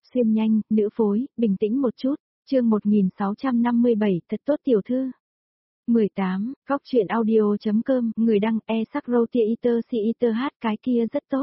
xuyên nhanh, nữ phối, bình tĩnh một chút, chương 1657, thật tốt tiểu thư. 18, góc chuyện audio.com, người đăng e-sắc-rô-tia-iter-si-iter hát cái kia rất tốt.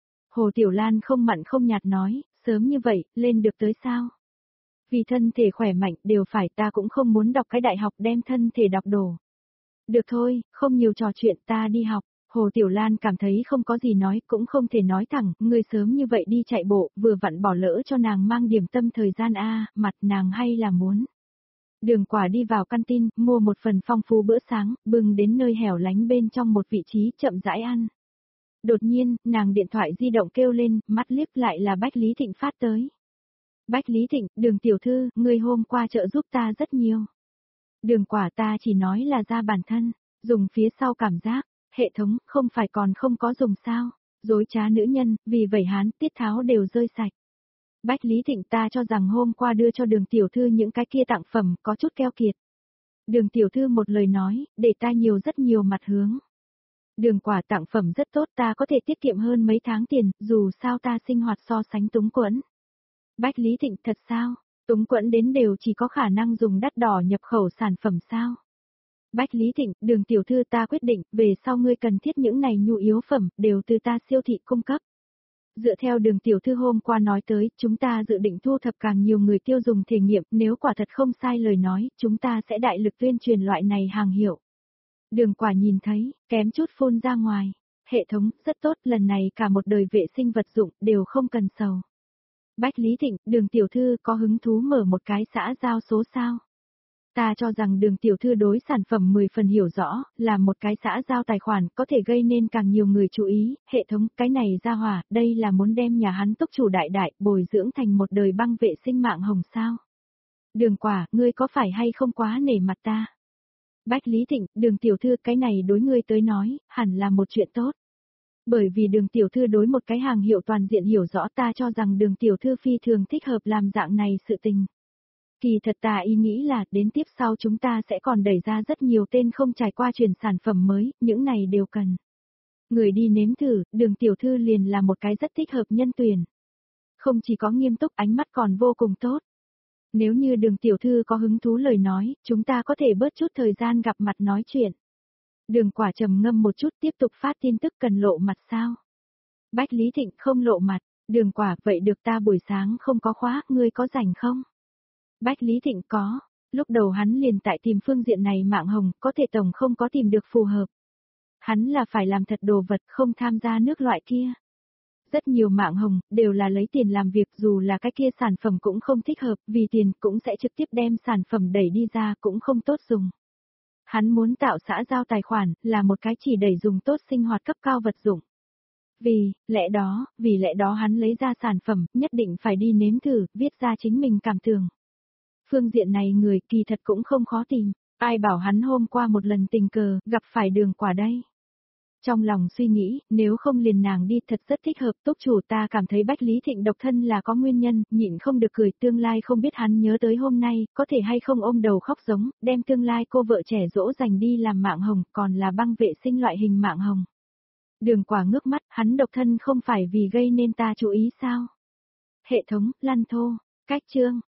Hồ Tiểu Lan không mặn không nhạt nói, sớm như vậy, lên được tới sao? Vì thân thể khỏe mạnh đều phải, ta cũng không muốn đọc cái đại học đem thân thể đọc đổ. Được thôi, không nhiều trò chuyện, ta đi học. Hồ Tiểu Lan cảm thấy không có gì nói, cũng không thể nói thẳng, người sớm như vậy đi chạy bộ, vừa vặn bỏ lỡ cho nàng mang điểm tâm thời gian mặt nàng hay là muốn. Đường Quả đi vào căn tin, mua một phần phong phú bữa sáng, bưng đến nơi hẻo lánh bên trong một vị trí chậm rãi ăn. Đột nhiên, nàng điện thoại di động kêu lên, mắt liếc lại là Bách Lý Thịnh phát tới. Bách Lý Thịnh, Đường tiểu thư, ngươi hôm qua trợ giúp ta rất nhiều. Đường Quả, ta chỉ nói là ra bản thân, dùng phía sau cảm giác, hệ thống, không phải còn không có dùng sao, dối trá nữ nhân, vì vậy hán tiết tháo đều rơi sạch. Bách Lý Thịnh, ta cho rằng hôm qua đưa cho Đường tiểu thư những cái kia tặng phẩm có chút keo kiệt. Đường tiểu thư một lời nói, để ta nhiều rất nhiều mặt hướng. Đường Quả, tặng phẩm rất tốt, ta có thể tiết kiệm hơn mấy tháng tiền, dù sao ta sinh hoạt so sánh túng quẫn. Bách Lý Thịnh, thật sao? Túng quẫn đến đều chỉ có khả năng dùng đắt đỏ nhập khẩu sản phẩm sao? Bách Lý Thịnh, Đường tiểu thư, ta quyết định, về sau ngươi cần thiết những này nhu yếu phẩm, đều từ ta siêu thị cung cấp. Dựa theo Đường tiểu thư hôm qua nói tới, chúng ta dự định thu thập càng nhiều người tiêu dùng thể nghiệm, nếu quả thật không sai lời nói, chúng ta sẽ đại lực tuyên truyền loại này hàng hiệu. Đường Quả nhìn thấy, kém chút phun ra ngoài. Hệ thống, rất tốt, lần này cả một đời vệ sinh vật dụng, đều không cần sầu. Bách Lý Thịnh, Đường tiểu thư có hứng thú mở một cái xã giao số sao? Ta cho rằng Đường tiểu thư đối sản phẩm 10 phần hiểu rõ, là một cái xã giao tài khoản có thể gây nên càng nhiều người chú ý, hệ thống, cái này ra hỏa, đây là muốn đem nhà hắn túc chủ đại đại, bồi dưỡng thành một đời băng vệ sinh mạng hồng sao? Đường Quả, ngươi có phải hay không quá nể mặt ta? Bách Lý Thịnh, Đường tiểu thư, cái này đối ngươi tới nói, hẳn là một chuyện tốt. Bởi vì Đường tiểu thư đối một cái hàng hiệu toàn diện hiểu rõ, ta cho rằng Đường tiểu thư phi thường thích hợp làm dạng này sự tình. Kỳ thật ta ý nghĩ là, đến tiếp sau chúng ta sẽ còn đẩy ra rất nhiều tên không trải qua chuyển sản phẩm mới, những này đều cần. Người đi nếm thử, Đường tiểu thư liền là một cái rất thích hợp nhân tuyển. Không chỉ có nghiêm túc, ánh mắt còn vô cùng tốt. Nếu như Đường tiểu thư có hứng thú lời nói, chúng ta có thể bớt chút thời gian gặp mặt nói chuyện. Đường Quả trầm ngâm một chút, tiếp tục phát tin tức, cần lộ mặt sao? Bách Lý Thịnh, không lộ mặt. Đường Quả, vậy được, ta buổi sáng không có khóa, ngươi có rảnh không? Bách Lý Thịnh, có. Lúc đầu hắn liền tại tìm phương diện này mạng hồng, có thể tổng không có tìm được phù hợp. Hắn là phải làm thật đồ vật, không tham gia nước loại kia. Rất nhiều mạng hồng, đều là lấy tiền làm việc, dù là cái kia sản phẩm cũng không thích hợp, vì tiền cũng sẽ trực tiếp đem sản phẩm đẩy đi ra, cũng không tốt dùng. Hắn muốn tạo xã giao tài khoản, là một cái chỉ đẩy dùng tốt sinh hoạt cấp cao vật dụng. Vì lẽ đó hắn lấy ra sản phẩm, nhất định phải đi nếm thử, viết ra chính mình cảm tưởng. Phương diện này người kỳ thật cũng không khó tìm, ai bảo hắn hôm qua một lần tình cờ, gặp phải Đường Quả đây. Trong lòng suy nghĩ, nếu không liền nàng đi thật rất thích hợp, túc chủ, ta cảm thấy Bách Lý Thịnh độc thân là có nguyên nhân, nhịn không được cười, tương lai không biết hắn nhớ tới hôm nay, có thể hay không ôm đầu khóc giống, đem tương lai cô vợ trẻ dỗ dành đi làm mạng hồng, còn là băng vệ sinh loại hình mạng hồng. Đường Quả ngước mắt, hắn độc thân không phải vì gây nên ta chú ý sao? Hệ thống, lăn thô, cách chương.